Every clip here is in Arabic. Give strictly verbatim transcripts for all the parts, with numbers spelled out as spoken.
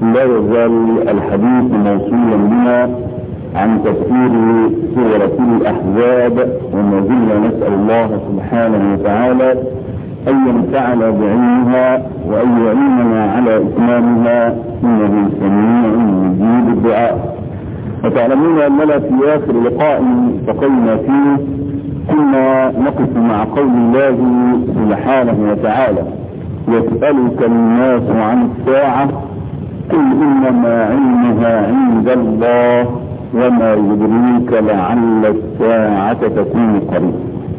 لا يزال الحديث موصولا بنا عن تفسير سورة الأحزاب، وما زلنا نسأل الله سبحانه وتعالى أن ينفعنا بعلمها وأن يعيننا على إتمامها، إنه سميع مجيب الدعاء. وتعلمون أننا في آخر لقاء التقينا فيه كنا نقف مع قول الله سبحانه وتعالى: يسألك الناس عن الساعة قل إنما علمها عند الله وما يدريك لعل الساعة تكون قريب.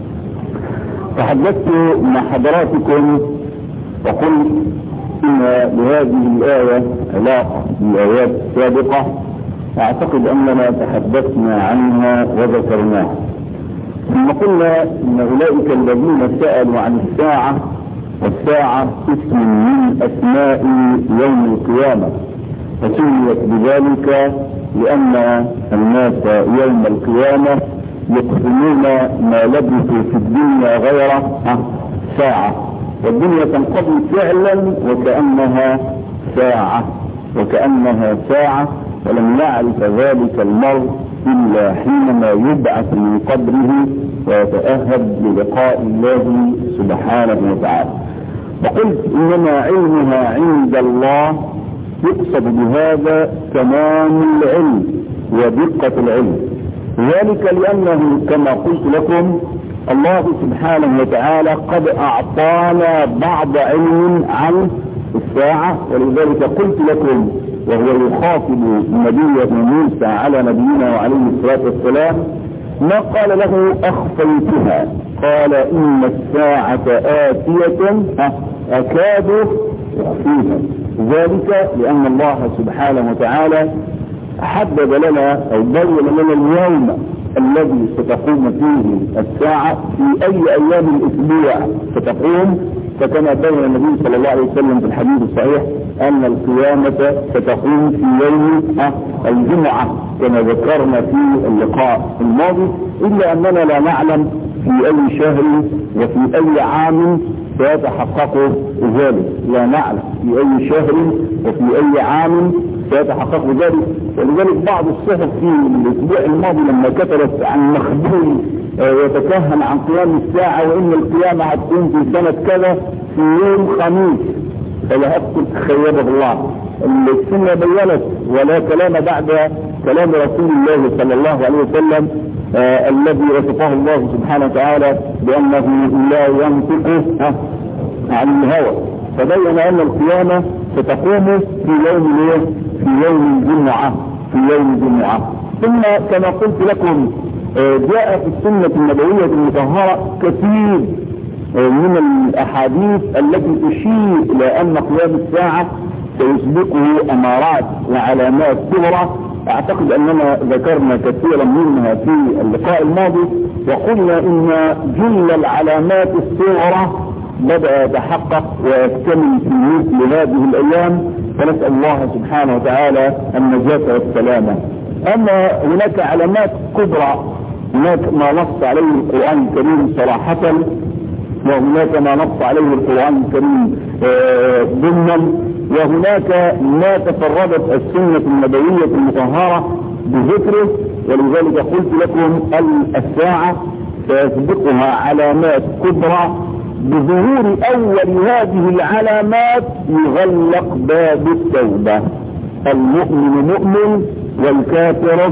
تحدثت مع حضراتكم وقلت إن لهذه الآية علاقة بالآيات السابقة، أعتقد أننا تحدثنا عنها وذكرناها، ثم قلنا إن أولئك الذين سألوا عن الساعة، والساعة اسم من أسماء يوم القيامة، فسميت بذلك لأن الناس يوم القيامة يقسمون ما لبثوا في الدنيا غير ساعة، والدنيا تنقضي فعلا وكأنها ساعة وكأنها ساعة ولم يعرف ذلك المرء إلا حينما يبعث من قبره ويتأهب للقاء الله سبحانه وتعالى. وقلت إنما علمها عند الله، يقصد بهذا تمام العلم ودقة العلم، ذلك لأنه كما قلت لكم الله سبحانه وتعالى قد أعطانا بعض علم عن الساعة، ولذلك قلت لكم وهو يخاطب نبي موسى على نبينا وعليه الصلاة والسلام ما قال له أخفيتها، قال إن الساعة آتية أكاد أخفيها، ذلك لأن الله سبحانه وتعالى حدد لنا أو بين لنا اليوم الذي ستقوم فيه الساعة في أي أيام الأسبوع ستقوم، فكما بين النبي صلى الله عليه وسلم في الحديث الصحيح أن القيامة ستقوم في يوم الجمعة كما ذكرنا في اللقاء الماضي، إلا أننا لا نعلم في أي شهر وفي أي عام سيتحقق ذلك، لا نعلم في أي شهر وفي أي عام سيتحقق ذلك. ولذلك بعض الصحف في الأسبوع الماضي لما كتبت عن مخبول يتكهن عن قيام الساعة وإن القيامة هتكون في سنة كذا في يوم خميس، فلا أذكر خيبه الله، السنة بيّنت ولا كلام بعد كلام رسول الله صلى الله عليه وسلم آه الذي وصفه الله سبحانه وتعالى بأنه لا ينطق آه عن الهوى، فبين أن القيامة ستقوم في يوم في يوم الجمعة في يوم الجمعة. ثم كما قلت لكم آه جاء في السنة النبوية المطهرة كثير آه من الأحاديث التي تشير إلى أن قيام الساعة سيسبقه أمارات وعلامات صغرى، أعتقد أننا ذكرنا كثيرا منها في اللقاء الماضي، وقلنا إن جل العلامات الصغرى بدأ يتحقق ويكتمل في مثل هذه الأيام، فنسأل الله سبحانه وتعالى النجاة والسلامة. أما هناك علامات كبرى، هناك ما نص عليه القرآن الكريم صراحة، وهناك ما نص عليه القرآن الكريم ضمنا، وهناك ما تفردت السنة النبوية المطهرة بذكره، ولذلك قلت لكم الساعة سيسبقها علامات كبرى، بظهور أول هذه العلامات يغلق باب التوبة، المؤمن مؤمن والكافر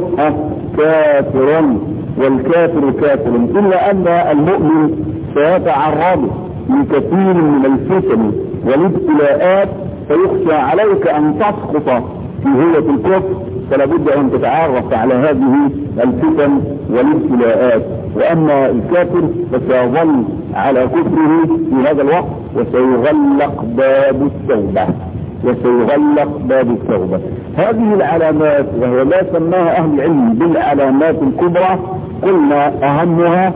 كافر والكافر كافر، إلا أن المؤمن سيتعرض لكثير من الفتن والابتلاءات، فيخشى عليك أن تسقط في هوة الكفر، فلا بد أن تتعرف على هذه الفتن والابتلاءات. وأما الكافر فسيظل على كفره في هذا الوقت وسيغلق باب التوبة وسيغلق باب التوبة. هذه العلامات وهي ما سماها أهل العلم بالعلامات الكبرى، قلنا أهمها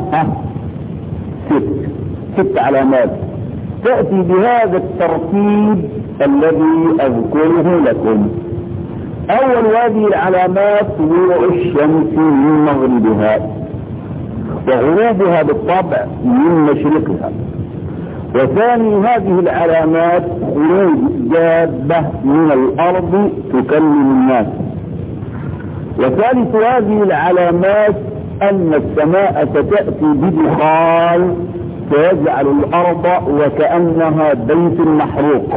ست ست علامات تأتي بهذا الترتيب الذي أذكره لكم. أول هذه العلامات طلوع الشمس من مغربها وغروبها بالطبع من مشرقها، وثاني هذه العلامات خروج دابة من الأرض تكلم الناس. وثالث هذه العلامات أن السماء ستأتي بدخان فيجعل الأرض وكأنها بيت محروق.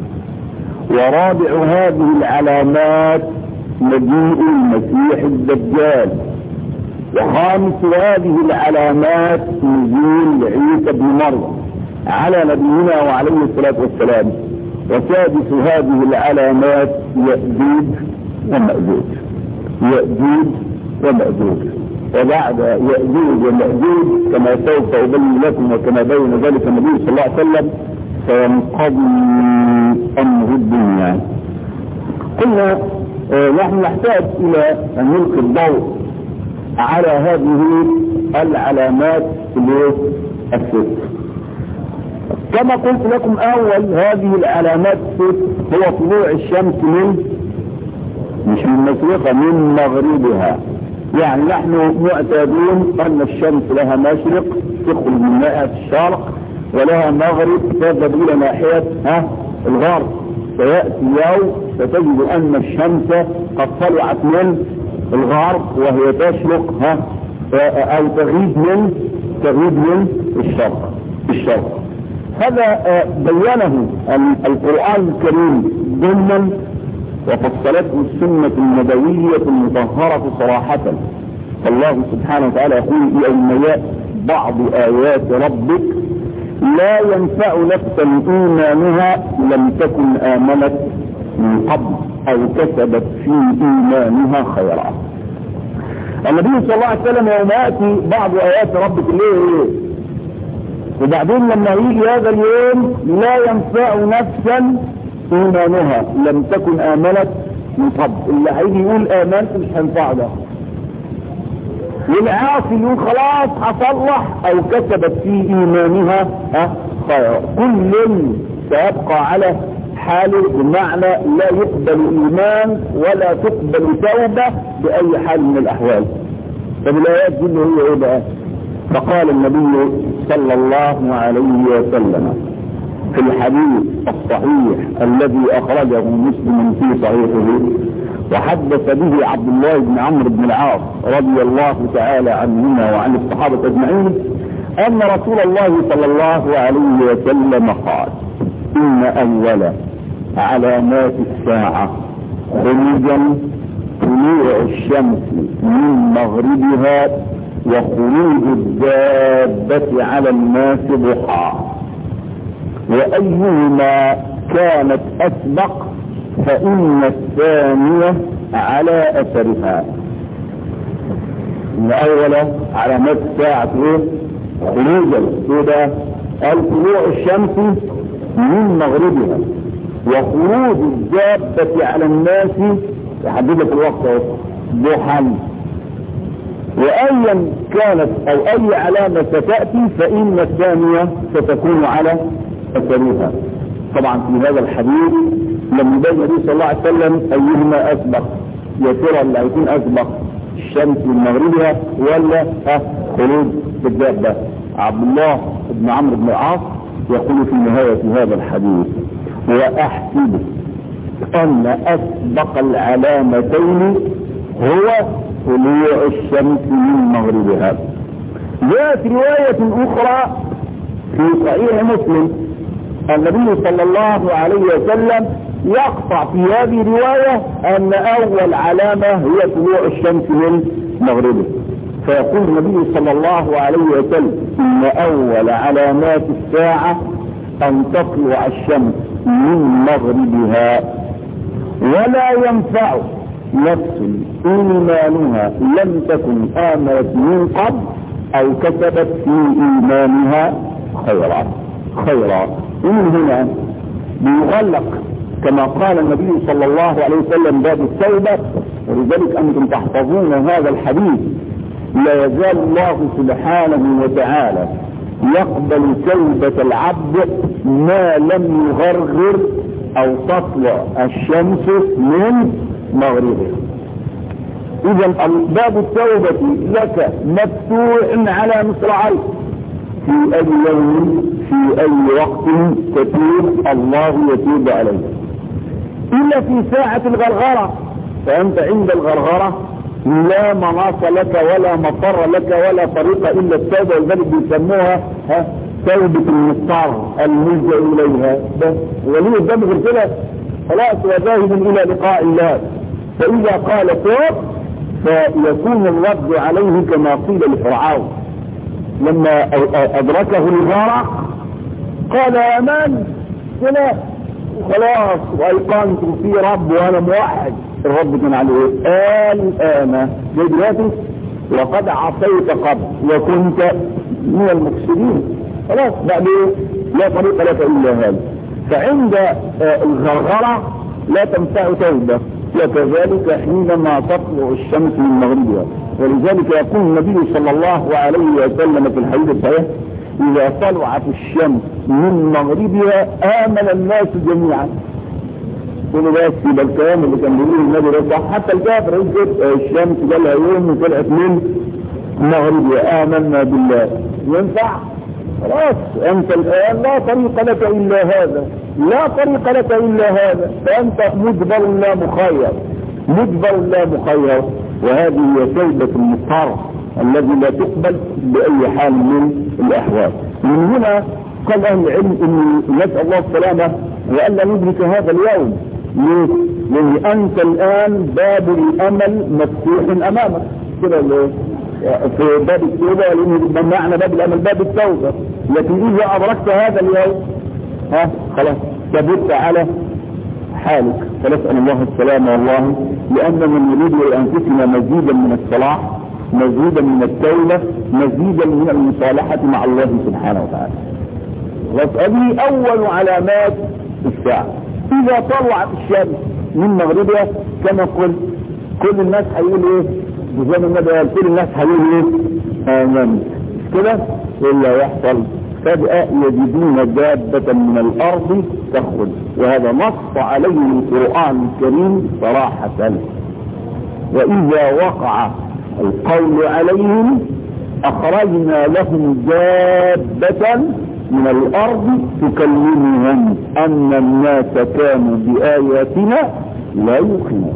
ورابع هذه العلامات مجيء المسيح الدجال. وخامس هذه العلامات نزول عيسى بن مريم على نبينا وعليه الصلاة والسلام. وسادس هذه العلامات يأجوج ومأجوج يأجوج ومأجوج. وبعد يأجوج ومأجوج كما سوف أبين لكم وكما بين ذلك النبي صلى الله عليه وسلم سينقضي أمر الدنيا. قلنا آه نحن نحتاج إلى أن نلقي الضوء على هذه العلامات الست. كما قلت لكم أول هذه العلامات الست هو طلوع الشمس من مش من مشرقها من مغربها. يعني نحن معتادون أن الشمس لها مشرق تخرج من ناحية الشرق ولها مغرب تذهب إلى ناحية ها الغرب. سيأتي يوم ستجد أن الشمس قد طلعت من الغرب وهي تشرق ها أو تغيب من تغيب من الشرق الشرق. هذا بينه القرآن الكريم ضمنا وفصلته السنة النبوية المطهرة صراحة. الله سبحانه وتعالى يقول يوم يأتي بعض آيات ربك لا ينفع نفسا إيمانها لم تكن آمنت من قبل أو كسبت في إيمانها خيرا. النبي صلى الله عليه وسلم يوم يأتي بعض آيات ربك ليه وبعدين لما يجي هذا اليوم لا ينفع نفسا إيمانها لم تكن آمنت من قبل. اللي هيجي يقول آمنت مش هينفع ده. والعاصي يقول خلاص هصلح أو كسبت في إيمانها ها خيرا. كل سيبقى على حاله بمعنى لا يقبل إيمان ولا تقبل توبة بأي حال من الأحوال. فبالآيات دي اللي هي إيه بقى؟ فقال النبي صلى الله عليه وسلم في الحديث الصحيح الذي أخرجه مسلم في صحيحه وحدث به عبد الله بن عمرو بن العاص رضي الله تعالى عنهما وعن الصحابة أجمعين أن رسول الله صلى الله عليه وسلم قال إن أول علامات الساعة خروجا طلوع الشمس من مغربها وخروج الدابة على الناس ضحى وأيهما كانت أسبق فإن الثانية على أثرها. إن أول علامات الساعة خروجا كده قال طلوع الشمس من مغربها وخروج الدابة على الناس يحددك الوقت ضحى. وأيا كانت أو أي علامة ستأتي فإن الثانية ستكون على أثرها. طبعا في هذا الحديث لم يبين النبي صلى الله عليه وسلم أيهما أسبق. يا ترى اللي هيكون أسبق الشمس من مغربها ولا خروج الدابة. عبد الله بن عمرو بن العاص يقول في نهاية هذا الحديث وأحسب أن أسبق العلامتين هو طلوع الشمس من مغربها. جاءت رواية أخرى في صحيح مسلم النبي صلى الله عليه وسلم يقطع في هذه الرواية أن أول علامة هي طلوع الشمس من مغربها. فيقول النبي صلى الله عليه وسلم إن أول علامات الساعة أن تطلع الشمس من مغربها ولا ينفع نفس إيمانها لم تكن آمنت من قبل أو كسبت في إيمانها خيرا خيرا. ومن هنا بيغلق كما قال النبي صلى الله عليه وسلم باب التوبة. ولذلك أنتم تحفظون هذا الحديث لا يزال الله سبحانه وتعالى يقبل توبة العبد ما لم يغرغر أو تطلع الشمس من مغربها. إذا باب التوبة لك مفتوح على مصراعيك في أي يوم في اي وقت تتوب الله يتوب عليك، الا في ساعة الغرغرة. فانت عند الغرغرة لا مناص لك ولا مفر لك ولا طريق الا التوبة، ولذلك بيسموها ها توبة المضطر الملجأ اليها. بس وليه الذنب غير كده خلاص هو ذاهب الى لقاء الله. فاذا قال توب فيكون الرد عليه كما قيل لفرعون لما ادركه الغرق قال يا من كده خلاص وايقنت في رب وانا موحد. الرب كان عليه قال انا دلوقتي وقد عصيت قبل وكنت من المفسدين، خلاص بعد لا طريق لك الا هذا. فعند الغرغره لا تنفع توبه، وكذلك حينما تطلع الشمس من مغربها. ولذلك يقول النبي صلى الله عليه وسلم في الحديث الصحيح اذا طلعت الشمس من مغربها امن الناس جميعا. كل بس يبقى الكلام اللي كان بيقوله النبي صح، حتى الكافر يقول الشمس جالها يوم وطلعت من مغربها امنا بالله. ينفع؟ خلاص انت الان لا طريق لك الا هذا، لا طريق لك الا هذا، فانت مجبر لا مخير، مجبر لا مخير. وهذه هي توبة المضطر الذي لا تقبل باي حال من الاحوال. من هنا قال اهل العلم ان نسال الله السلامه والا ندرك هذا اليوم. ليه؟ لان انت الان باب الامل مفتوح امامك كده في باب التوبه، لان معنى باب الامل باب التوبه. لكن اذا ادركت هذا اليوم ها خلاص ثبت على حالك. فنسال الله السلامه والله، لاننا نريد لانفسنا مزيدا من الصلاح، مزيدا من التوبه، مزيدا من المصالحه مع الله سبحانه وتعالى. وهذه اول علامات الساعه. اذا طلعت الشمس من مغربها كما قلت كل الناس هيقول ايه؟ زي ما النبي قال كل الناس هيقول ايه؟ امين كده. الا يحصل فجأة يجدون دابة من الارض تخرج، وهذا نص عليه القرآن الكريم صراحة. واذا وقع القول عليهم اخرجنا لهم دابة من الارض تكلمهم ان الناس كانوا باياتنا لا يوقنون.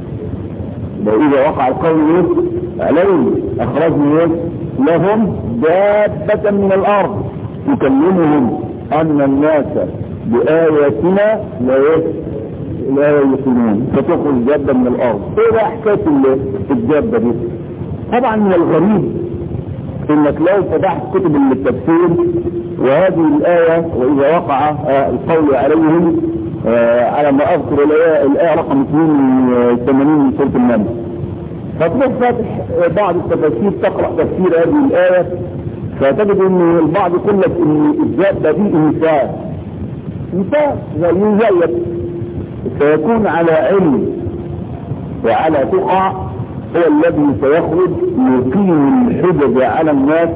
واذا وقع القول عليهم اخرجنا لهم دابة من الارض تكلمهم ان الناس باياتنا لا لا يوقنون، فتخرج دابة من الارض. ايه بقى حكايه الدابة دي؟ طبعا من الغريب انك لو فتحت كتب التفسير وهذه الآية واذا وقع القول عليهم على ما اذكر الآية رقم اثنين وثمانين من سورة النمل، فتروح فاتح بعض التفاسير تقرأ تفسير هذه الآية فتجد ان البعض يقول لك ان الدابة دي انسان، انسان زي زيك سيكون على علم وعلى تقى، هو الذي سيخرج يقيم الحجج على الناس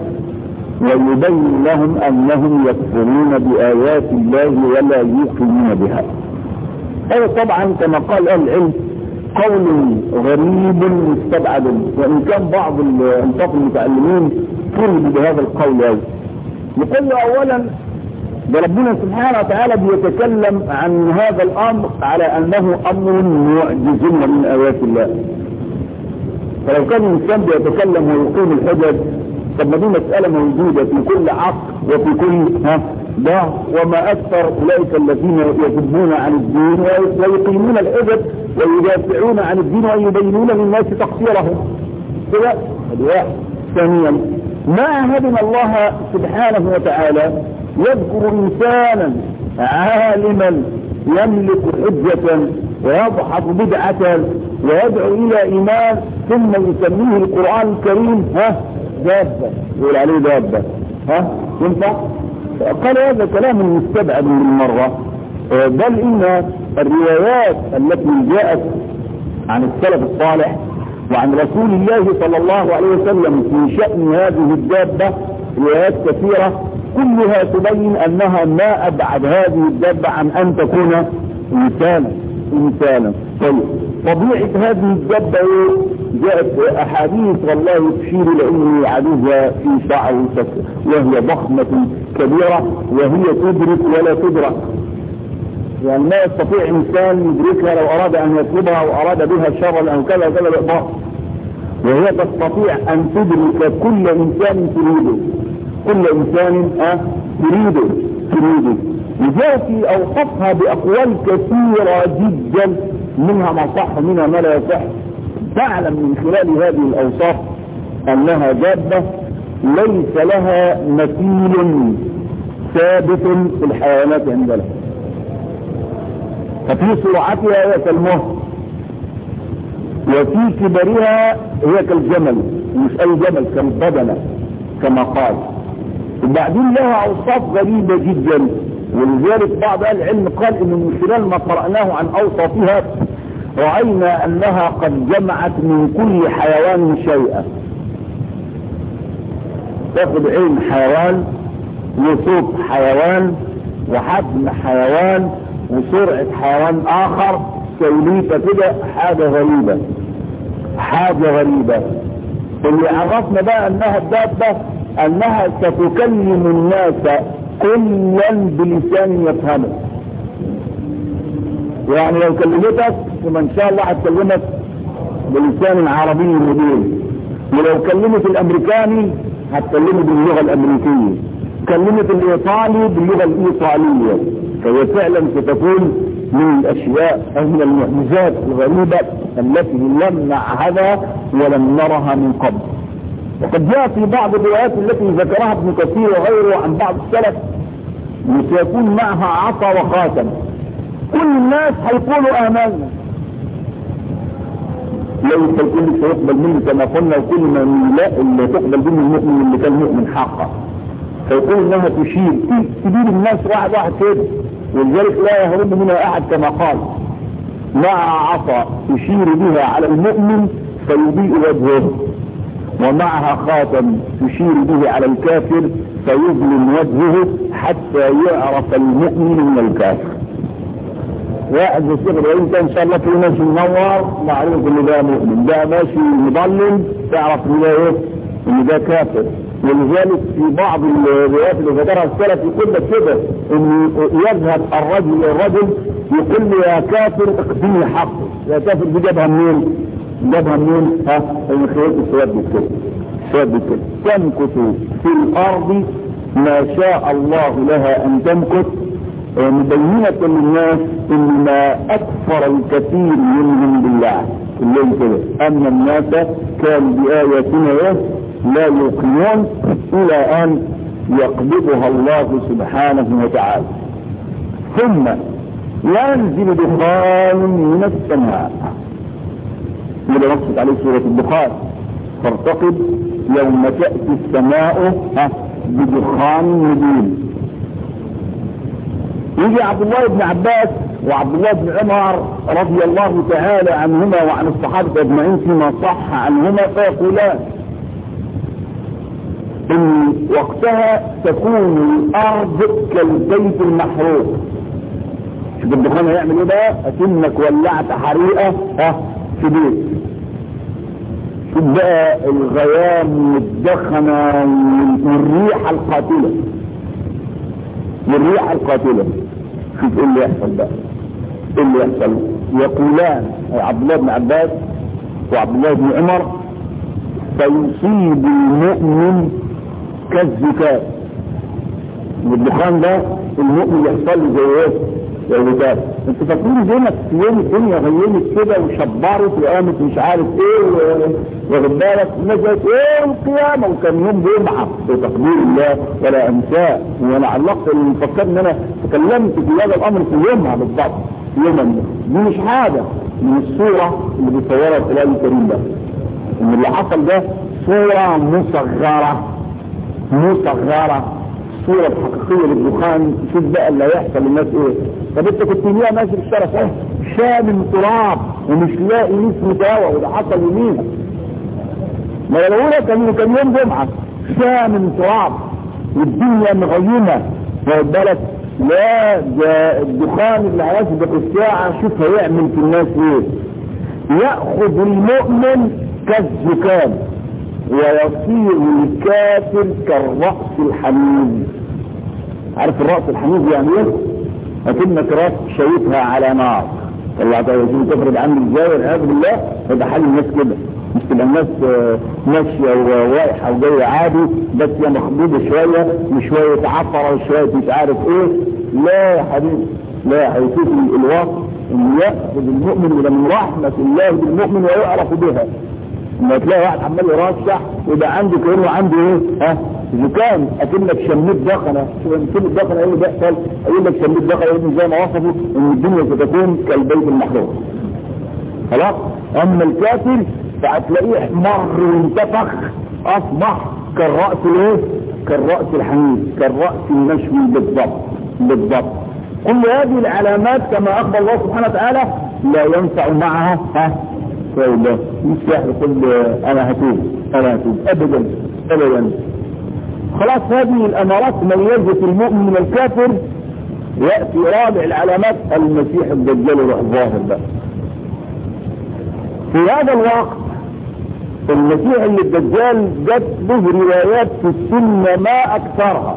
ويبين لهم انهم يكفرون بآيات الله ولا يوقنون بها. هذا طبعا كما قال اهل العلم قول غريب مستبعد، وان كان بعض الانصاف المتعلمين فرد بهذا القول. أو يقول اولا ده ربنا سبحانه وتعالى بيتكلم عن هذا الامر على انه امر معجز من ايات الله. فلو كان الانسان بيتكلم ويقيم الحجج طب ما دي مسألة موجودة في كل عقل وفي كل ها ده، وما اكثر اولئك الذين يذبون عن الدين ويقيمون الحجج ويدافعون عن الدين ويبينون للناس تقصيرهم كده. ثانيا ما عهدنا الله سبحانه وتعالى يذكر انسانا عالما يملك حجة ويضحك بدعة ويدعو الى ايمان ثم يسميه القرآن الكريم ها دابة، يقول عليه دابة ها ينفع؟ قال هذا كلام مستبعد من المرة، بل ان الروايات التي جاءت عن السلف الصالح وعن رسول الله صلى الله عليه وسلم في شأن هذه الدابة روايات كثيرة كلها تبين انها ما ابعد هذه الدابة عن ان تكون انسانا انسانا. طيب طبيعة هذه الدابة جاءت احاديث والله تشير لاني عجوزة في شعر وهي ضخمة كبيرة وهي تدرك ولا تدرك. يعني ما يستطيع إنسان يدركها لو أراد أن يطلبها وأراد بها شرا أو كذا وكذا بإطلاق، وهي تستطيع أن تدرك كل إنسان تريده، كل إنسان أه تريده تريده لذلك أوصفها بأقوال كثيرة جدا، منها ما صح ومنها ما لا يصح. تعلم من خلال هذه الأوصاف أنها دابة ليس لها مثيل ثابت في الحيوانات عندنا، ففي سرعتها هي كالمهر، وفي كبرها هي كالجمل، مش أي جمل، كالبدنة كما قال. وبعدين لها أوصاف غريبة جدا، ولذلك بعض أهل العلم قال إن من خلال ما قرأناه عن أوصافها رأينا أنها قد جمعت من كل حيوان شيئا. تاخد عين حيوان وصوت حيوان وحجم حيوان وسرعة حيوان آخر، سوليفة كده، حاجة غريبة حاجة غريبة. اللي عرفنا بقى أنها الدابة أنها ستكلم الناس كلا بلسان يفهمه. يعني لو كلمتك وما إن شاء الله هتكلمك بلسان عربي مبين، ولو كلمت الأمريكاني هتكلمه باللغة الأمريكية، كلمت الإيطالي باللغة الإيطالية. فهي فعلا ستكون من الأشياء أو من المعجزات الغريبة التي لم نعهدها ولم نرها من قبل. وقد جاء في بعض الروايات التي ذكرها ابن كثير وغيره عن بعض السلف سيكون معها عصا وخاتم، كل الناس هيقولوا آمنا، ليس الكل سيقبل منه كما قلنا، وكل من لا اللي تقبل منه المؤمن اللي كان مؤمن حقا. فيقول انها تشير تدير الناس واحد واحد كده، ولذلك لا يهرب منها احد كما قال. مع عصا تشير بها على المؤمن فيضيء وجهه، ومعها خاتم تشير به على الكافر فيظلم وجهه حتى يعرف المؤمن من الكافر. واحد يصير بعين ان شاء الله في ماشي منور معروف ان ده مؤمن، ده ماشي مضلم تعرف ان ده ايه، ان ده كافر. ولذلك في بعض الروايات اللي ذكرها السلف يقول لك كده ان يذهب الرجل الى الرجل يقول له يا كافر اقضيني حقه. يا كافر دي جابها منين؟ جابها منين؟ ها من خلال السواد كده، السواد كده تمكث في الارض ما شاء الله لها ان تمكث، مبينة للناس ان ما اكثر الكثير منهم بالله الليل كده، ان الناس كان بآياتنا لا يوقنون الى ان يقبضها الله سبحانه وتعالى. ثم ينزل دخان من السماء، إذا نصت عليه سورة الدخان، فارتقب يوم تأتي السماء بدخان مبين. يجي عبد الله بن عباس وعبد الله بن عمر رضي الله تعالى عنهما وعن الصحابة أجمعين فيما صح عنهما فيقولان إن وقتها تكون الأرض كالبيت المحروق. شوف الدخان هيعمل إيه بقى؟ أكنك ولعت حريقة ها في بيت. شوف بقى الغيام والدخنة والريحة القاتلة، والريحة القاتلة. شوف ايه اللي يحصل بقى، ايه اللي يحصل؟ يقولان عبد الله بن عباس وعبد الله بن عمر فيصيب المؤمن كالزكاة. والدخان ده المؤمن يحصل له زي ايه؟ زي الزكاة. انت فاكرين زينك في يوم الدنيا غيمت كده وشبرت وقامت مش عارف ايه واخد بالك الناس قالت ايه القيامة، وكان يوم جمعة بتقدير الله ولا انساه. وانا علقت اللي فكرت ان انا تكلمت في هذا الامر في يومها بالضبط، يوما دي مش حاجة من الصورة اللي بيصورها في الآية الكريم ده، ان اللي حصل ده صورة مصغرة مصغرة. الصورة الحقيقية للدخان شوف بقى اللي هيحصل للناس ايه. طب انت كنت ليها ماشي في الشارع ايه شامم تراب ومش لاقي اسم دواء، وده حصل يمينك. ما الاولى كان كان يوم جمعة شامم تراب والدنيا مغيمة واخد بالك. لا ده الدخان اللي هيسبق الساعة شوف هيعمل في الناس ايه. يأخذ المؤمن كالزكام ويصير الكافر كالرأس الحميد. عارف الرأس الحميد يعني ايه؟ اكنك راس شويتها على نار طلعتها يجب تفرد عني ازاي والعياذ بالله. يبقى حال الناس كده، مش تبقى الناس ماشيه وواقحه وجايه عادي بس هي مخبوطه شويه وشويه عطره وشويه مش عارف ايه. لا يا حبيبي لا، هيشوف الوصف ان ياخذ المؤمن الى من رحمه الله بالمؤمن ويعرف بها. لما تلاقي واحد عمال يرشح ويبقى عنده كانه عنده ايه؟ ها زكام، اكنك شميت دخنه. شميت دخنه ايه اللي بيحصل؟ اقول لك شميت دخنه زي ما وصفوا ان الدنيا ستكون كالبيت المحروم. خلاص. اما الكافر فهتلاقيه احمر وانتفخ، اصبح كالراس الايه؟ كالراس الحميد، كالراس المشوي بالضبط بالضبط. كل هذه العلامات كما اخبر الله سبحانه وتعالى لا ينفع معها ها فإذا مش يقول انا هتوب انا هتوب ابدا ابدا. خلاص. هذه الامارات ميزت المؤمن من الكافر. ياتي رابع العلامات المسيح الدجال الظاهر بقى. في هذا الوقت المسيح اللي الدجال جت له روايات في السنه ما اكثرها.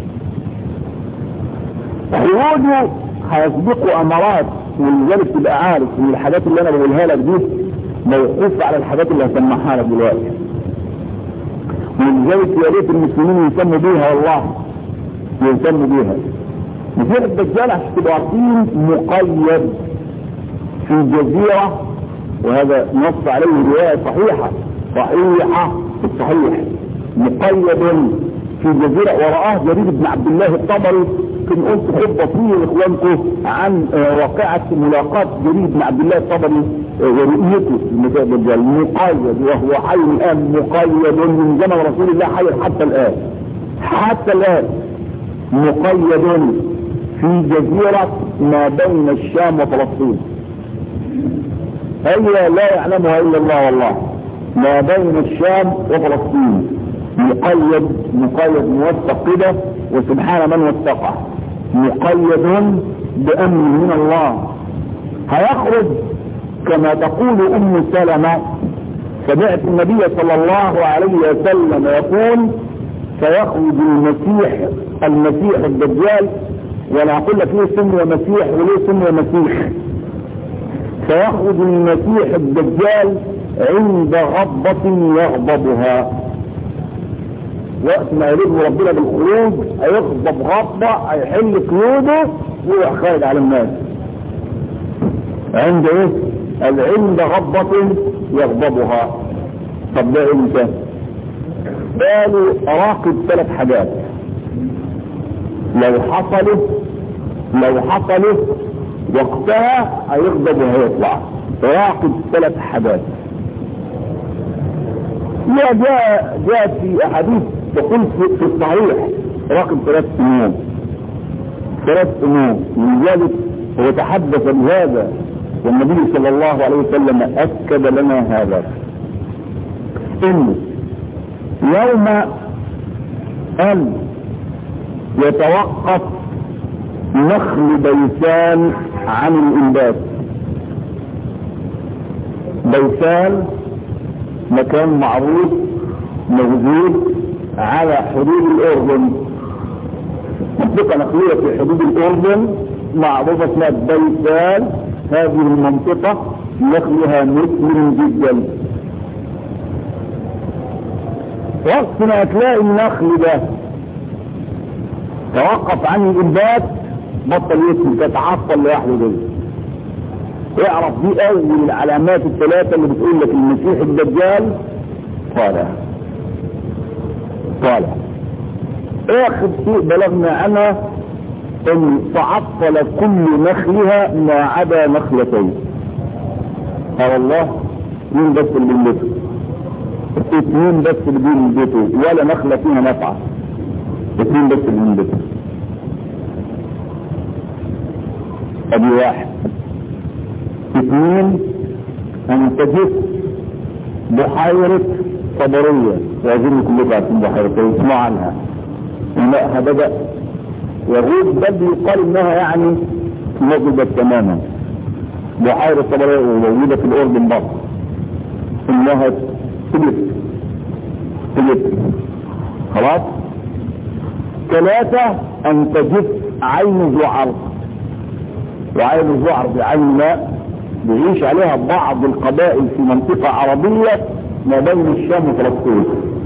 خروجه هيسبقوا امارات، ولذلك تبقى عارف ان الحاجات اللي انا بقولها لك دي موقوفه على الحاجات اللي هسمعها لك دلوقتي. ولذلك يا ريت المسلمين يهتموا بيها، والله يهتموا بيها. مسيح الدجال عشان تبقوا عارفين مقيد في جزيره، وهذا نص عليه روايه صحيحه صحيحه في الصحيح. مقيد في جزيره ورآه جرير بن عبد الله الطبري. كنت قلت خطبه طويله لاخوانكم عن واقعه ملاقاه جرير بن عبد الله الطبري ورؤيته للمسيح الدجال. مقيد وهو حي الان، مقيد من زمن رسول الله حي حتى الان حتى الان مقيد في جزيره ما بين الشام وفلسطين. هي لا يعلمها الا الله والله. ما بين الشام وفلسطين مقيد مقيد موثق كده، وسبحان من وثقه. مقيد بأمن من الله. هيخرج كما تقول ام سلمة. سمعت النبي صلى الله عليه وسلم يقول سيخرج المسيح المسيح الدجال. وانا اقول لك ليه سمي مسيح وليه سمي مسيح. سيخرج المسيح الدجال عند غضبة يغضبها. وقت ما يريد ربنا بالخروج هيغضب غضبة، هيحل قيوده ويروح خارج على الناس. عند ايه؟ عند غضبة يغضبها. طب ده امتى؟ قالوا راقب ثلاث حاجات. لو حصلوا لو حصلوا وقتها هيغضب وهيطلع. راقب ثلاث حاجات. لا جاء جاء في احاديث تقول في الصحيح راقب ثلاث امور ثلاث امور. لذلك هو تحدث بهذا والنبي صلى الله عليه وسلم اكد لنا هذا. ان يوم ان يتوقف نخل بيسان عن الانبات. بيسان مكان معروف موجود على حدود الاردن، منطقة نخلية في حدود الاردن معروفة اسمها بيسان. هذه المنطقة نخلها مثمر جدا. وقت ما تلاقي النخل ده توقف عن الانبات بطل يسمي، تتعطل لوحده دي. اعرف دي اول العلامات الثلاثة اللي بتقول لك المسيح الدجال طالع طالع. اخر شيء بلغنا عنها ان تعطل كل نخلها ما عدا نخلتين. اه والله مين بس اللي بينبتوا؟ اثنين بس اللي بينبتوا، ولا نخلة فيها نفعة. اثنين بس اللي بينبتوا. ادي واحد. اثنين انتجت بحيرة صبرية، وأظن كلكم عارفين بحيرة اسمعوا عنها. الماءها بدأ يغيب، بل يقال انها يعني نضبت تماما. بحيرة صبرية موجودة في الأردن برضه. انها تلف تلف خلاص. ثلاثة أن تجف عين زعر، وعين الزعر بعين ماء بيعيش عليها بعض القبائل في منطقة عربية ما بين الشام وفلسطين.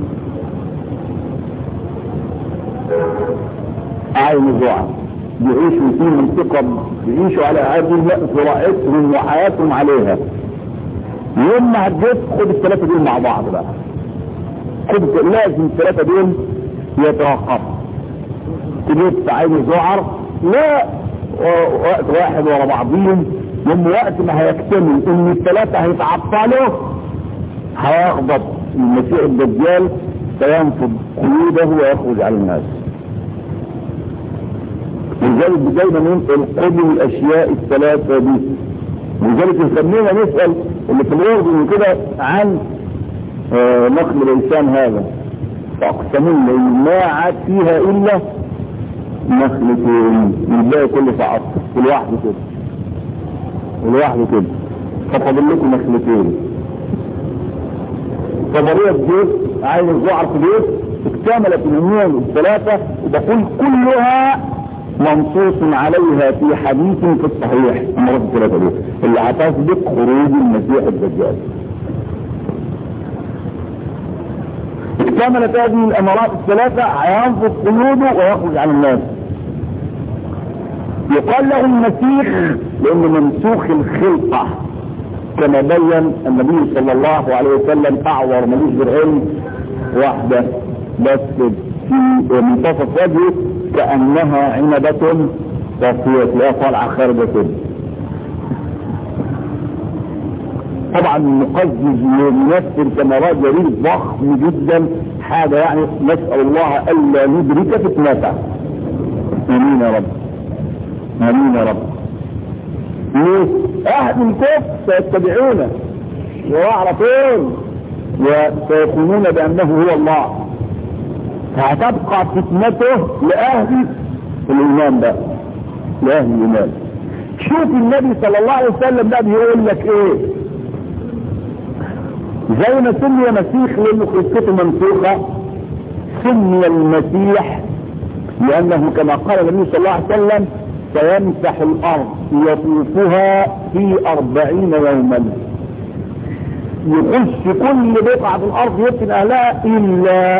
عين زعر بيعيشوا في منطقة بيعيشوا على هذه الماء، زراعتهم وحياتهم عليها. يوم ما هتجف خد الثلاثة دول مع بعض بقى، خد لازم الثلاثة دول يتوقفوا. تجف عين زعر لا وقت واحد ورا بعضهم، من وقت ما هيكتمل ان الثلاثة هيتعطلوا هيغضب المسيح الدجال فينفض قيوده ويخرج على الناس. لذلك دايما ننقل قبل الاشياء الثلاثة دي. لذلك يخلينا نسأل اللي في الأردن كده عن آه نقل لسان هذا، فاقسموا لي ما عاد فيها الا نخلتين، الباقي كله تعطل، كل واحد كده كل واحد كده ففضل لكم نخلتين. فضلية بيت عين الزعر في بيت اكتملت الامور الثلاثة، وبقول كلها منصوص عليها في حديث في الصحيح المرات الثلاثة دي اللي هتسبق خروج المسيح الدجال. اكتملت هذه الامارات الثلاثة هينفض قيوده ويخرج على الناس. يقال له المسيح لانه منسوخ الخلقة، كما بين النبي صلى الله عليه وسلم اعور ملوش بالعلم واحدة بس في منتصف وجهه كأنها عنبة صافية لا طالعة خارجة كده. طبعا المقزز يمثل كما رأى جرير ضخم جدا، حاجة يعني نسأل الله ألا ندرك فتنته. امين يا رب، امين يا رب. ليه؟ اهل الكفر سيتبعونه ويعرفون وسيقولون بأنه هو الله، فهتبقى فتنته لأهل الإيمان بقى، لأهل الإيمان. شوف النبي صلى الله عليه وسلم ده بيقول لك ايه، زي ما سمي مسيح لأنه خلقته منسوخة، سمي المسيح لأنه كما قال النبي صلى الله عليه وسلم سيمسح الأرض يطوفها في أربعين يوما، يخش كل بقعة في الأرض يفتن أهلها إلا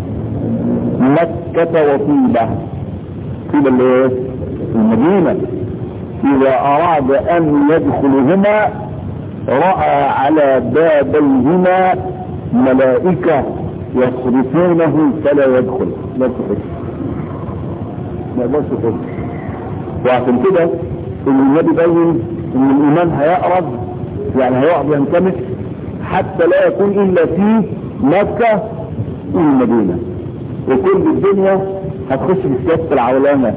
مكة وطيبة. طيبة اللي ايه؟ المدينة. إذا أراد أن يدخلهما رأى على بابيهما ملائكة يصرفونه فلا يدخل، لا تخش لا بس تخش. وعشان كده ان النبي بين ان الايمان هيقرب، يعني هيقعد ينكمش حتى لا يكون الا في مكة والمدينة، وكل الدنيا هتخش في سياسة العولمة.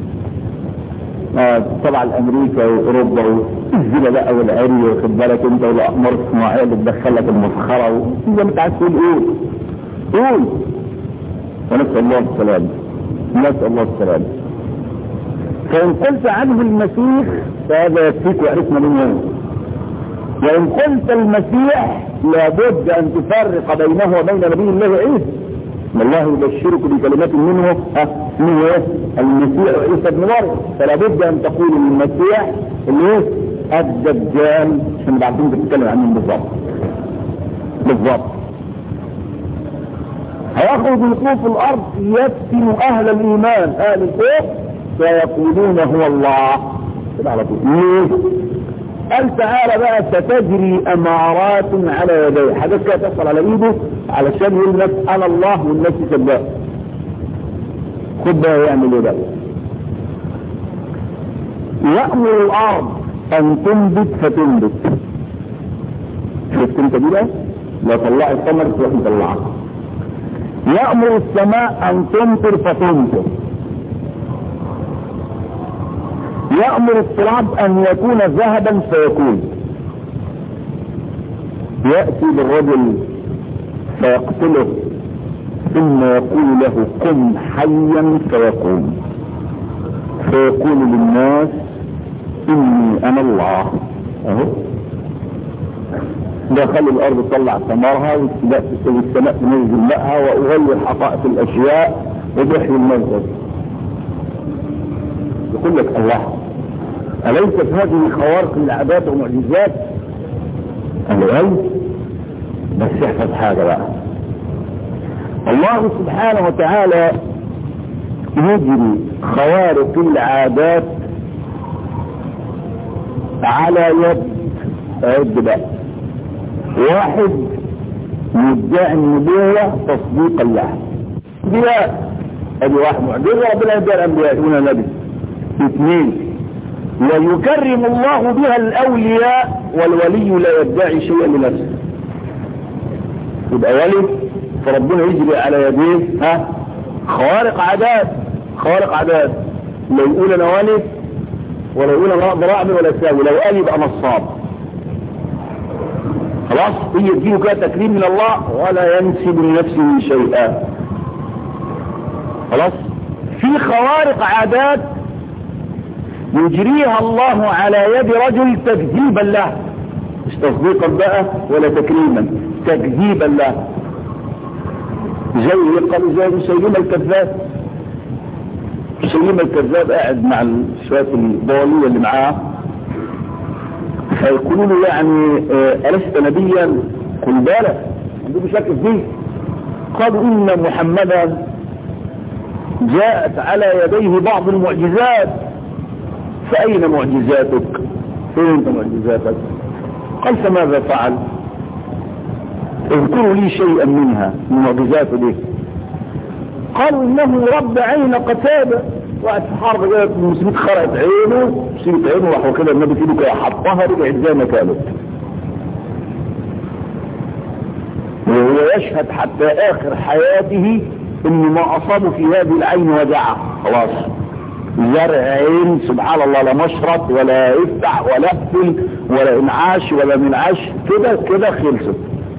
آه طبعا امريكا واوروبا والزنا بقى والعري، واخد بالك انت، والاقمار الصناعيه اللي تدخلك المسخره، وزي ما انت عايز تقول ايه قول. ونسال الله السلامه، نسال الله السلامه. فان قلت عنه المسيح فهذا يكفيك وعرفنا منه، وان قلت المسيح لابد ان تفرق بينه وبين نبي الله عيسى. الله يبشرك بكلمات منه اسمه ايه؟ المسيح عيسى بن مريم. فلا بد ان تقول المسيح اللي ايه؟ الدجال، عشان بعدين بتتكلم عنه بالظبط بالظبط. هيخرج يطوف الارض يفتن اهل الايمان، اهل الكفر فيقولون هو الله كده على طول. ليه؟ قال تعالى بقى ستجري امارات على يديه، حاجات كده تحصل على ايده علشان يقول الناس انا الله والناس يصدقوا. خد بقى يعمل ايه بقى؟ يأمر الارض ان تنبت فتنبت. شفت انت دي بقى؟ لو طلعت ثمر تروح مطلعها. يأمر السماء ان تمطر فتمطر. يأمر التراب ان يكون ذهبا فيكون. يأتي بالرجل فيقتله ثم يقول له قم حيا فيقوم، فيقول للناس اني انا الله. اهو ده خلي الارض تطلع ثمرها والسماء تنزل ماءها واغير حقائق الاشياء وبيحيي الموتى. يقول لك الله أليست هذه خوارق العادات ومعجزات؟ قالوا أيوة، بس احفظ حاجة بقى، الله سبحانه وتعالى يجري خوارق العادات على يد عد بقى واحد يدعي النبوة تصديقا لها. انبياء ادي واحد معجزة ربنا يدعي الانبياء يقولون نبي. اثنين ويكرم الله بها الاولياء والولي لا يدعي شيئا لنفسه. يبقى ولي فربنا يجري على يديه ها خوارق عادات، خوارق عادات، لا يقول انا ولي ولا يقول انا اقدر اعمل ولا اساوي، لو قال يبقى نصاب. خلاص هي تجيله كده تكريم من الله ولا ينسب لنفسه شيئا. خلاص في خوارق عادات يجريها الله على يد رجل تكذيبا له، مش تصديقا بقى ولا تكريما، تكذيبا له. زي قالوا زي مسيلمة الكذاب. مسيلمة الكذاب قاعد مع الشوية الضوالية اللي معاه فيقولوا له يعني ألست نبيا؟ قل بالك عنده شك فيه. قالوا إن محمدا جاءت على يديه بعض المعجزات، فأين معجزاتك؟ فين انت معجزاتك؟ قال فماذا فعل؟ اذكروا لي شيئا منها من معجزاته دي. قالوا انه رب عين قتادة، وقت في حرب جاءت المسلمين خرقت عينه، مسلمة عينه راحوا كده النبي كده كده حطها رجعت زي ما كانت. وهو يشهد حتى اخر حياته ان ما اصابه في هذه العين وجعه. خلاص زرع عين سبحان الله، لا مشرط ولا يفتح ولا اقفل ولا انعاش ولا منعاش، كده كده خلصت.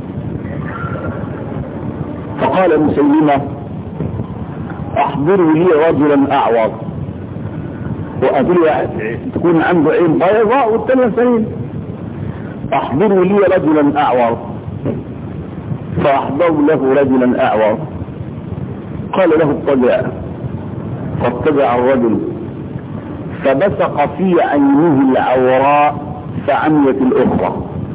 فقال مسيلمة احضروا لي رجلا اعور، وقابل واحد تكون عنده عين بيضاء والتانية سليم، احضروا لي رجلا اعور. فاحضروا له رجلا اعور، قال له اتبع، فاتبع الرجل فبصق في عينه العوراء فعميت الاخرى.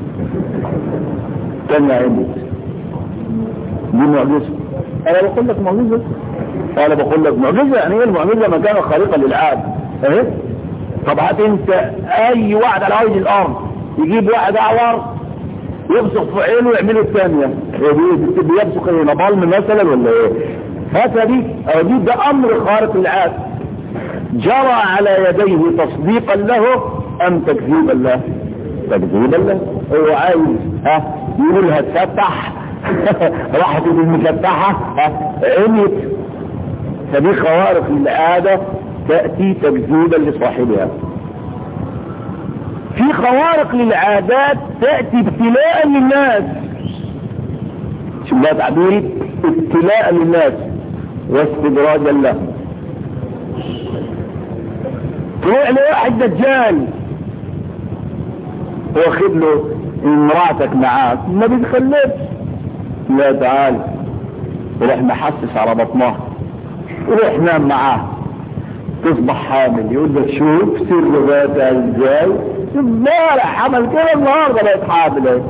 كان عينت دي معجزة. انا بقول لك معجزة، انا بقول لك معجزة. يعني ايه المعجزة؟ مكانة خارقة للعادة. اهي طب هات انت اي واحد على وجه الارض يجيب واحد اعور يبصق في عينه ويعمله الثانية، بيبصق ايه نبالم مثلا ولا ايه؟ هاتها دي او دي، ده امر خارق للعادة جرى على يديه تصديقا له ام تكذيبا له؟ تكذيبا له. هو عايز ها يقولها تفتح راحت بالمفتحة ها عميت. فدي خوارق العادة تأتي تكذيبا لصاحبها. في خوارق للعادات تأتي ابتلاء للناس. شو ده تعبيري؟ ابتلاء للناس واستدراجا له. تروح لواحد دجال واخد له امراتك معاك ما بيتخلفش، لا تعال وروح محسس على بطنها وروح نام معاه تصبح حامل. يقول لك شوف سر ذاتها ازاي، امبارح عمل كده النهارده بقت حامل اهي.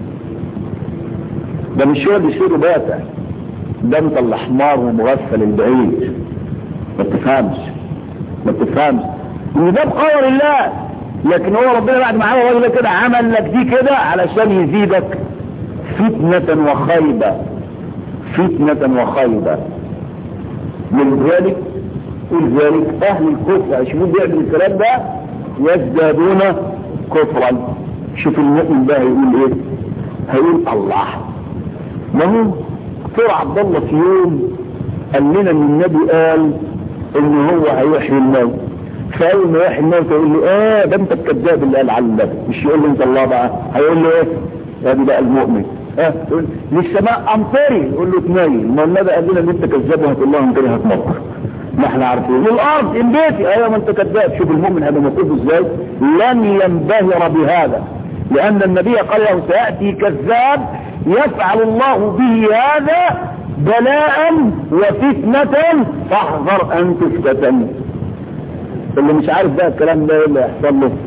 ده مش هو اللي سر ذاتها، ده انت اللي حمار ومغفل البعيد. ما تفهمش ما تفهمش ان ده بقدر الله، لكن هو ربنا بعد ما عمل راجل كده عمل لك دي كده علشان يزيدك فتنة وخيبة، فتنة وخيبة. من ذلك ولذلك اهل الكفر يشوفون بيعمل الكلام ده يزدادون كفرا. شوف المؤمن ده هيقول ايه؟ هيقول الله. ما هو دكتور عبد الله في يوم قال لنا ان النبي قال ان هو هيحيي الموت، فاول ما يحيي الموت يقول له اه ده انت الكذاب اللي قال عنك، مش يقول له انت الله بقى، هيقول له ايه؟ هذه بقى المؤمن. اه تقول للسماء امطري، يقول له تنيل، ما النبي قال لنا ان انت كذاب وهتقول لها امطري هتمطر. ما احنا عارفين للارض انبتي، ايوه ما انت كذاب. شوف المؤمن هذا موقفه ازاي، لن ينبهر بهذا، لان النبي قال له سياتي كذاب يفعل الله به هذا بلاء وفتنة فاحذر ان تفتتن. اللي مش عارف بقى الكلام ده اللي هيحصل له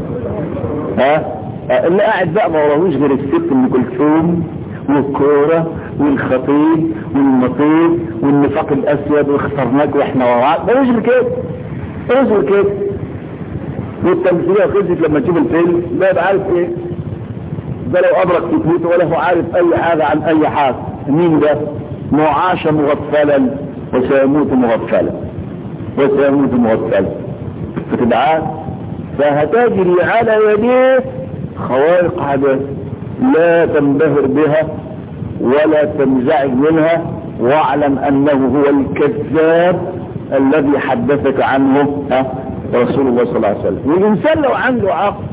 ها اللي قاعد بقى ما وراهوش غير الست ام كلثوم والكوره والخطيب والنطيب والنفاق الاسود واخترناك واحنا وراك، ده مش كده مش كده. والتمثيليه خلصت لما تشوف الفيلم لا يبقى عارف ايه ده، لو ادرك فتنته ولا هو عارف اي حاجه عن اي حاجه. مين ده؟ معاش مغفلا وسيموت مغفلا وسيموت مغفلا. فتدعاه فهتجري على يديه خوارق عادات لا تنبهر بها ولا تنزعج منها، واعلم انه هو الكذاب الذي حدثك عنه ها رسول الله صلى الله عليه وسلم. والانسان لو عنده عقل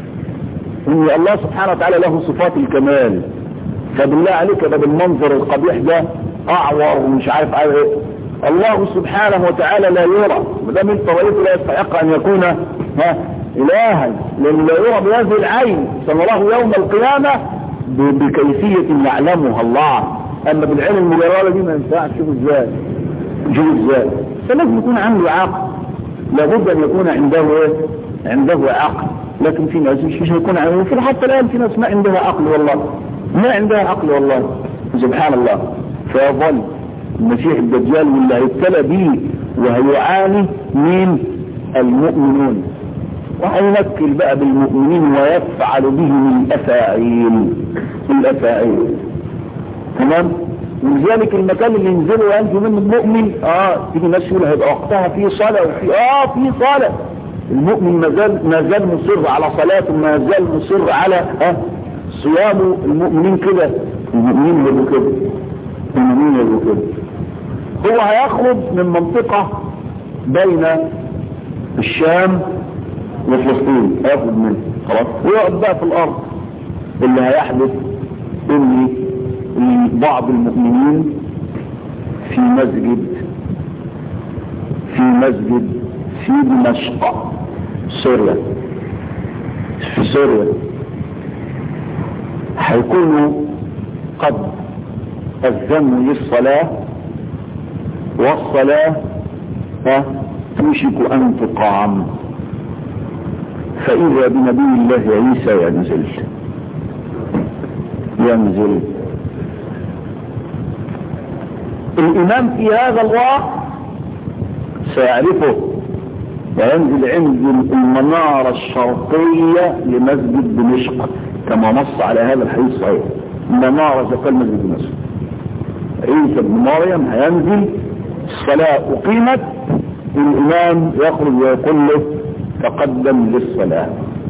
ان الله سبحانه وتعالى له صفات الكمال، فبالله عليك ده بالمنظر القبيح ده اعور ومش عارف عارف ايه. الله سبحانه وتعالى لا يرى، مدام انت رايته لا يستحق ان يكون ها الها، لان لا يرى بهذه العين سنراه يوم القيامه بكيفيه يعلمها الله. اما بالعين المجرده دي ما ينفعش. شوف ازاي شوف ازاي فلازم يكون عنده عقل، لابد ان يكون عنده ايه؟ عنده عقل. لكن في ناس مش هيكون عنده، في حتى الان في ناس ما عندها عقل والله، ما عندها عقل والله سبحان الله. فيظل المسيح الدجال واللي هيبتلى به وهيعاني من المؤمنون، وهينكل بقى بالمؤمنين ويفعل بهم الافاعيل الافاعيل تمام. ولذلك المكان اللي ينزله وينجو منه المؤمن اه تيجي ناس يقول هيبقى وقتها في صلاه وفي اه في صلاه. المؤمن ما زال ما زال مصر على صلاته، ما زال مصر على اه صيامه. المؤمنين كده، المؤمنين يبقوا كده، المؤمنين يبقوا كده. هو هيخرج من منطقه بين الشام وفلسطين، هيخرج منه خلاص ويقعد بقى في الارض. اللي هيحدث ان بعض المؤمنين في مسجد في مسجد في دمشق سوريا في سوريا هيكونوا قد أذنوا للصلاة، والصلاة توشك أن تقام، فإذا بنبي الله عيسى ينزل ينزل الإمام في هذا الوقت سيعرفه وينزل عند المنارة الشرقية لمسجد دمشق كما نص على هذا الحديث الصحيح. منارة زقال مسجد دمشق، عيسى بن مريم هينزل، الصلاة أقيمت، الإمام يخرج ويقول له تقدم للصلاة،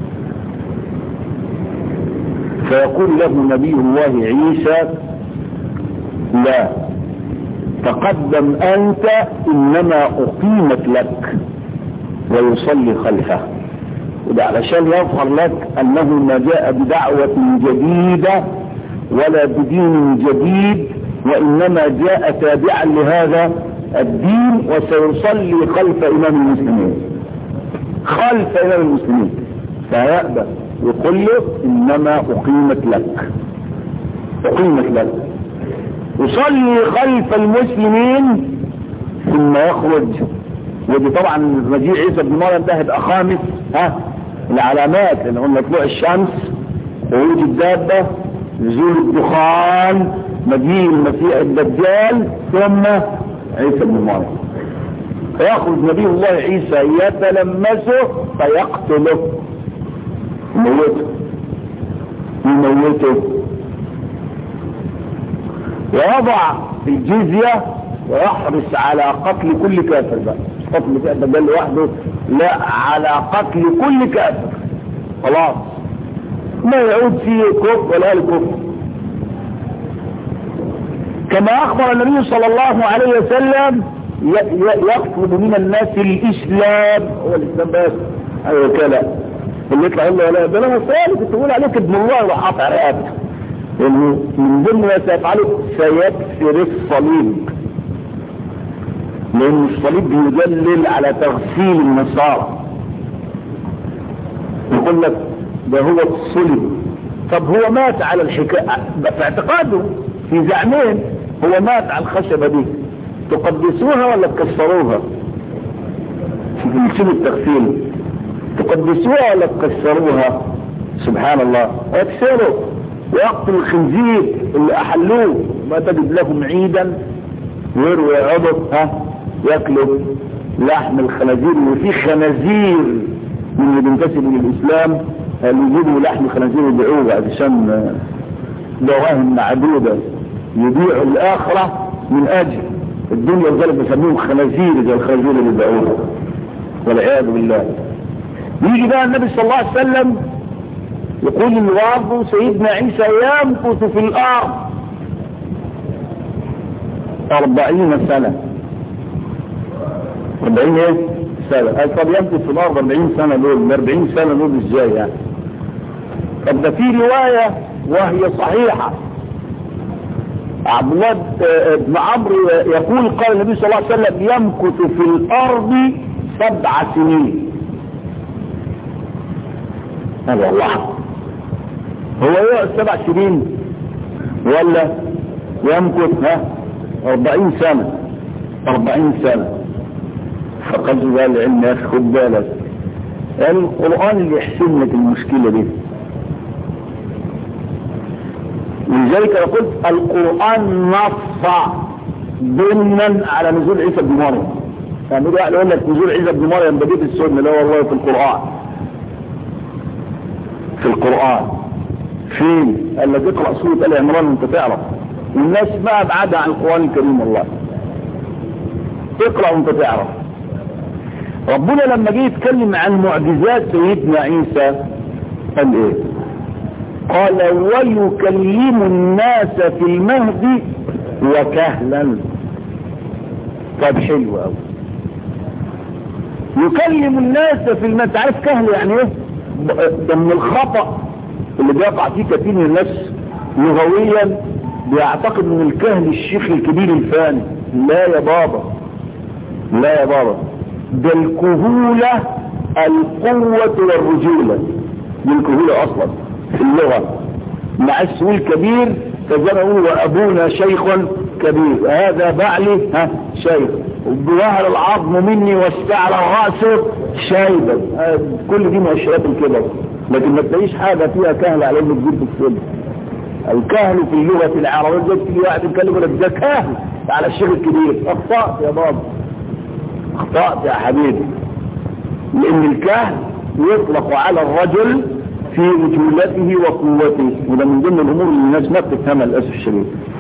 فيقول له نبي الله عيسى لا تقدم أنت إنما أقيمت لك، ويصلي خلفه. وده علشان يظهر لك أنه ما جاء بدعوة جديدة ولا بدين جديد، وإنما جاء تابعا لهذا الدين، وسيصلي خلف إمام المسلمين خلف إمام المسلمين. فيأبى يقول له إنما أقيمت لك أقيمت لك يصلي خلف المسلمين ثم يخرج. ودي طبعا مجيء عيسى بن مريم ده هيبقى خامس ها العلامات، لان قلنا طلوع الشمس، خروج الدابه، نزول الدخان، مجيء المسيح الدجال، ثم عيسى بن مريم. فيخرج نبي الله عيسى يتلمسه فيقتله يموته يموته ويضع الجزية ويحرص على قتل كل كافر. بقى قتل كافر ده لوحده، لا، على قتل كل كافر خلاص، ما يعود فيه كفر ولا الكفر. كما أخبر النبي صلى الله عليه وسلم يطلب من الناس الإسلام. هو الإسلام بس أيوة كلا اللي يطلع إلا ولا ده لما سألت كنت بقول عليك ابن الله وحاطع رقابته، لأنه من ضمن ما سيفعله سيكسر الصليب، لأن الصليب بيدلل على تغسيل النصارى. يقول لك ده هو الصلب. طب هو مات على الحكاية في اعتقاده، في زعمهم هو مات على الخشبة دي، تقدسوها ولا تكسروها؟ شوف التغسيل، تقدسوها ولا تكسروها؟ سبحان الله. اكسروا واقتلوا الخنزير اللي احلوه، ما تجد لهم عيدا ويروي عضو ها ياكلوا لحم الخنازير. وفي خنازير من اللي بينتسب للاسلام اللي يجيبوا لحم خنازير ويبيعوه عشان دواهم معدوده، يبيعوا الاخره من اجل الدنيا، وذلك بيسموهم خنازير زي الخنازير اللي بيبيعوها والعياذ بالله. يجي بقى النبي صلى الله عليه وسلم يقول الوارد سيدنا عيسى يمكث في الارض أربعين سنة. أربعين ايه سنة؟ طب يمكث في الارض أربعين سنة دول، أربعين سنة دول ازاي يعني؟ طب ده في رواية وهي صحيحة، عبد الله بن عمرو يقول قال النبي صلى الله عليه وسلم يمكث في الارض سبع سنين. هذا الله، هو يقعد سبع سنين ولا يمكث ها أربعين سنة؟ أربعين سنة. فقد قال العلم يا اخي خد بالك، القرآن اللي يحسن لك المشكلة دي. ولذلك أنا قلت القرآن نص ضمنا على نزول عيسى بن مريم. يعني واحد يقول لك نزول عيسى بن مريم بديت السنة، لا والله في القرآن. في القرآن فين؟ قال لك اقرأ سورة آل عمران وانت تعرف، والناس ما ابعدها عن القرآن الكريم والله. اقرأ وانت تعرف. ربنا لما جه يتكلم عن معجزات سيدنا عيسى قال ايه؟ قال ويكلم الناس في المهد وكهلا. طب حلو قوي، يكلم الناس في المهد. تعرف كهل يعني ايه؟ ده من الخطأ اللي بيقع فيه كثير من الناس لغويا، بيعتقد ان الكهل الشيخ الكبير الفاني. لا يا بابا، لا يا بابا، ده الكهولة القوة والرجولة. دي الكهولة اصلا في اللغة، مع السهول الكبير فزي ما يقول وابونا شيخ كبير، هذا بعلي ها شيخ، وظهر العظم مني واستعلى راسه شيبا. كل دي مؤشرات الكبر، لكن ما تلاقيش حاجه فيها كهل على انه كبير في السن. الكهل في اللغه العربيه زي في واحد يتكلم يقول لك ده كهل على الشيخ الكبير. اخطات يا بابا، اخطات يا حبيبي، لان الكهل يطلق على الرجل في رجولته وقوته، وده من ضمن الامور اللي الناس ما بتفهمها للاسف الشديد.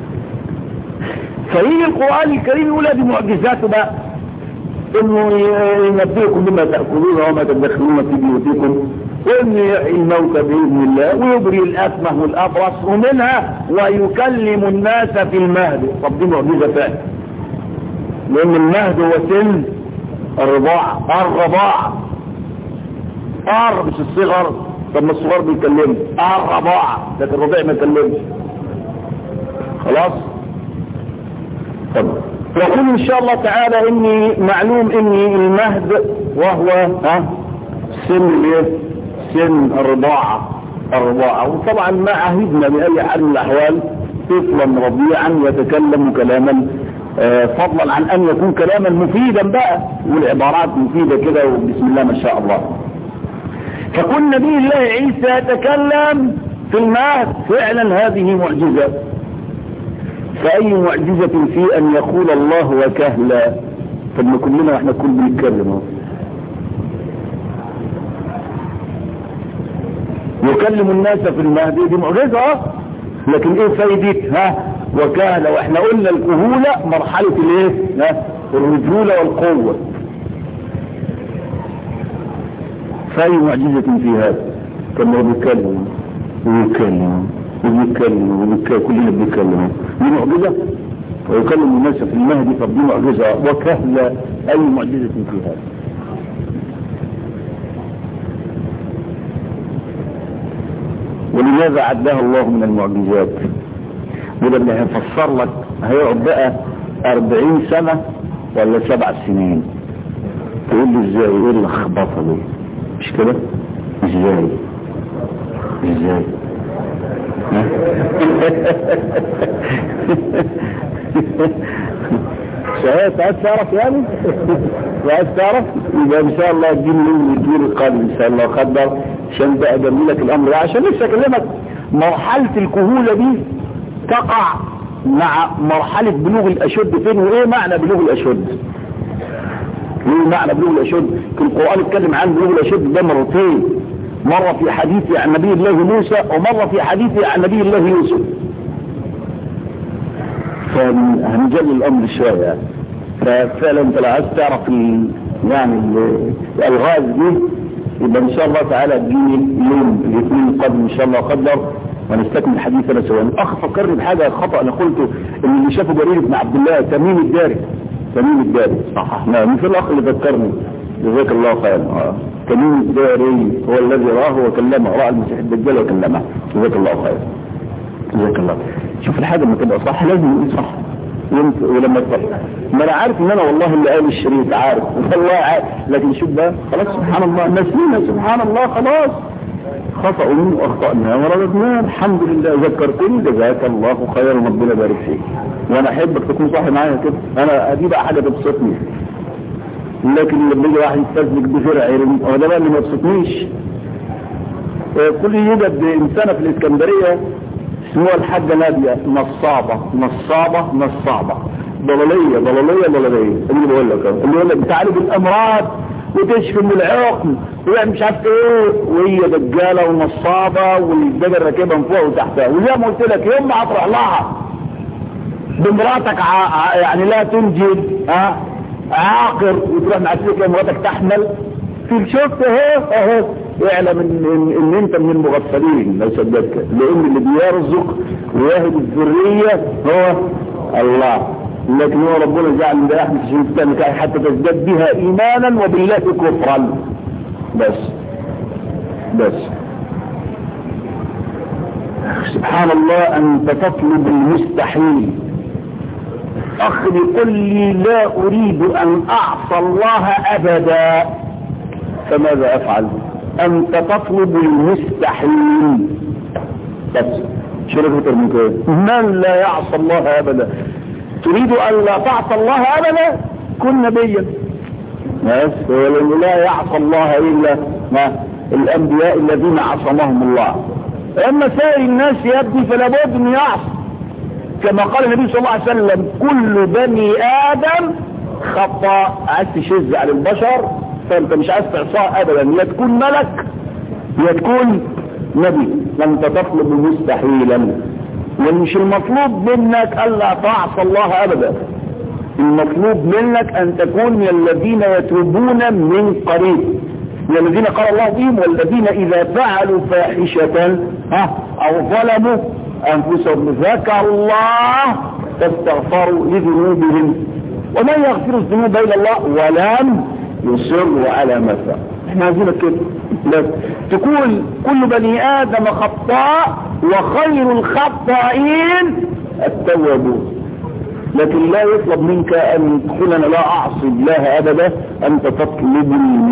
فيجي القرآن الكريم يقول هذه معجزاته بقى، انه ينبئكم بما تأكلون وما تدخلون في بيوتكم، وان يحيي الموتى بإذن الله، ويبري الأكمه والأبرص، ومنها ويكلم الناس في المهد. طب دي معجزة فعلا، لأن المهد هو سن الرضاعة. الرضاعة ار مش الصغر. طب ما الصغار بيكلموا الرضاعة، لكن الرضيع ما يكلمش. خلاص. طب يقول ان شاء الله تعالى اني معلوم اني المهد وهو ها سن ايه؟ سن الرضاعة. الرضاعة. وطبعا ما عهدنا بأي حال من الاحوال طفلا رضيعا يتكلم كلاما آه فضلا عن ان يكون كلاما مفيدا بقى، والعبارات مفيدة كده وبسم الله ما شاء الله. فكن نبي الله عيسى يتكلم في المهد، فعلا هذه معجزة. فأي معجزة في أن يقول الله وكهلا؟ طب كلنا واحنا كل بنتكلم يكلم الناس في المهد، دي معجزة، لكن ايه فايدتها وكهلا؟ واحنا قلنا الكهولة مرحلة الايه؟ الرجولة والقوة. فأي معجزة في هذا؟ كما بيتكلم ويتكلم ويتكلم ويتكلم، كلنا بنتكلم، دي معجزة. ويكلم الناس في المهدي، طب دي معجزة. وكهلا أي معجزة في هذا؟ ولماذا عدها الله من المعجزات؟ وده اللي هيفسر لك هيقعد بقى أربعين سنة ولا سبع سنين. تقول لي ازاي؟ ايه اللخبطة دي؟ مش كده؟ ازاي؟ ازاي؟ انت عايز تعرف يعني عايز تعرف يبقى ان شاء الله تجيب لي الدور القادم ان شاء الله قدر عشان بقى اجمل لك الامر ده. عشان لسه اكلمك مرحله الكهوله دي تقع مع مرحله بلوغ الاشد فين، وايه معنى بلوغ الاشد؟ ايه معنى بلوغ الاشد؟ في القران اتكلم عن بلوغ الاشد ده مرتين، مره في حديث عن نبي الله موسى ومره في حديث عن نبي الله يوسف. فهنجل الامر شويه. ففعلا انت لو عايز تعرف يعني الالغاز دي يبقى ان شاء الله تعالى تجيني يوم الاثنين القادم ان شاء الله قدر ونستكمل حديثنا سوا. الاخ فكرني بحاجه خطا انا قلته، ان اللي شافه جرير بن عبد الله تميم الداري. تميم الداري صح، نعم في الاخ اللي فكرني جزاك الله خيرا. اه تميم الداري هو الذي راه وكلمه، راى المسيح الدجال وكلمه. جزاك الله خيرا جزاك الله. شوف الحاجه لما تبقى صح لازم نقول صح ولما تصح. ما انا عارف ان انا والله اللي قال الشريط عارف والله عارف، لكن شوف بقى خلاص سبحان الله نسينا سبحان الله خلاص خطأ من اخطأنا ورددنا الحمد لله. ذكرتني جزاك الله خيرا ربنا يبارك فيك، وانا احبك تكون صاحي معايا كده. انا دي بقى حاجه تبسطني، لكن لما يجي واحد يستثبت بفرع هو ده بقى اللي ما يبسطنيش. كل يوجد انسانه في الاسكندريه اسمها الحاجه ناديه نصابه نصابه نصابه ضلاليه ضلاليه ضلاليه اللي بقول لك اللي يقول لك بتعالج الامراض وتشفي من العقم ويعني مش عارف ايه، وهي دجاله ونصابه والدجال راكبها من فوق وتحتها. وزي ما قلت لك يوم ما هتروح لها بمراتك ع... يعني لا تنجب ها عاقر وتروح معسلك مراتك تحمل في شفت اهو اهو اعلم ان, إن انت من المغفلين لو صدقت، لان اللي بيرزق ويهب الذريه هو الله، لكن هو ربنا جعل من احمد الشيطان حتى تزداد بها ايمانا وبالله كفرا بس بس. سبحان الله انت تطلب المستحيل. اخ يقول لي لا اريد ان اعصى الله ابدا، فماذا افعل؟ انت تطلب المستحيل بس. شو لك من كده؟ من لا يعصى الله ابدا. تريد ان لا تعصى الله ابدا كن نبيا بس، لا يعصى الله الا ما الانبياء الذين عصمهم الله. اما سائر الناس يبدي فلا بد ان يعصى، كما قال النبي صلى الله عليه وسلم كل بني ادم خطأ. عايز تشز على البشر فانت مش عايز تعصاه ابدا، يا تكون ملك يا تكون نبي. انت تطلب مستحيلا، ومش المطلوب منك الا تعصى الله ابدا، المطلوب منك ان تكون من الذين يتوبون من قريب، من الذين قال الله فيهم والذين اذا فعلوا فاحشة ها او ظلموا انفسهم ذكروا الله فاستغفروا لذنوبهم ومن يغفر الذنوب الا الله ولم يصروا على ما فعلوا. احنا عايزينك كده بس تقول كل بني ادم خطاء وخير الخطائين التوابون، لكن لا يطلب منك ان تقول انا لا اعصي الله ابدا، انت تطلب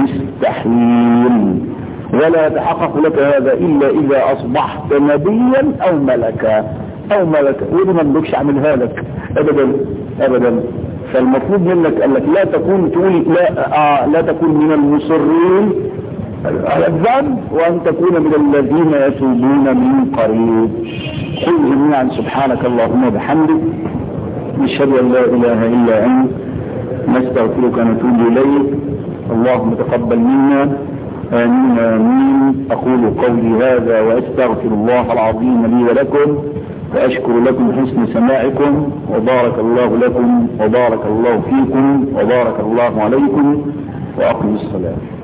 المستحيل، ولا يتحقق لك هذا الا اذا اصبحت نبيا او ملكا او ملكا، ودي ما بدكش اعملها لك ابدا ابدا. فالمطلوب منك انك لا تكون تقول لا آه لا تكون من المصرين على الذنب، وان تكون من الذين يتوبون من قريب. قل جميعا سبحانك اللهم وبحمدك نشهد ان لا اله الا انت نستغفرك ونتوب اليك. اللهم تقبل منا امين امين. اقول قولي هذا واستغفر الله العظيم لي ولكم، واشكر لكم حسن سماعكم، وبارك الله لكم وبارك الله فيكم وبارك الله عليكم، واقم الصلاة.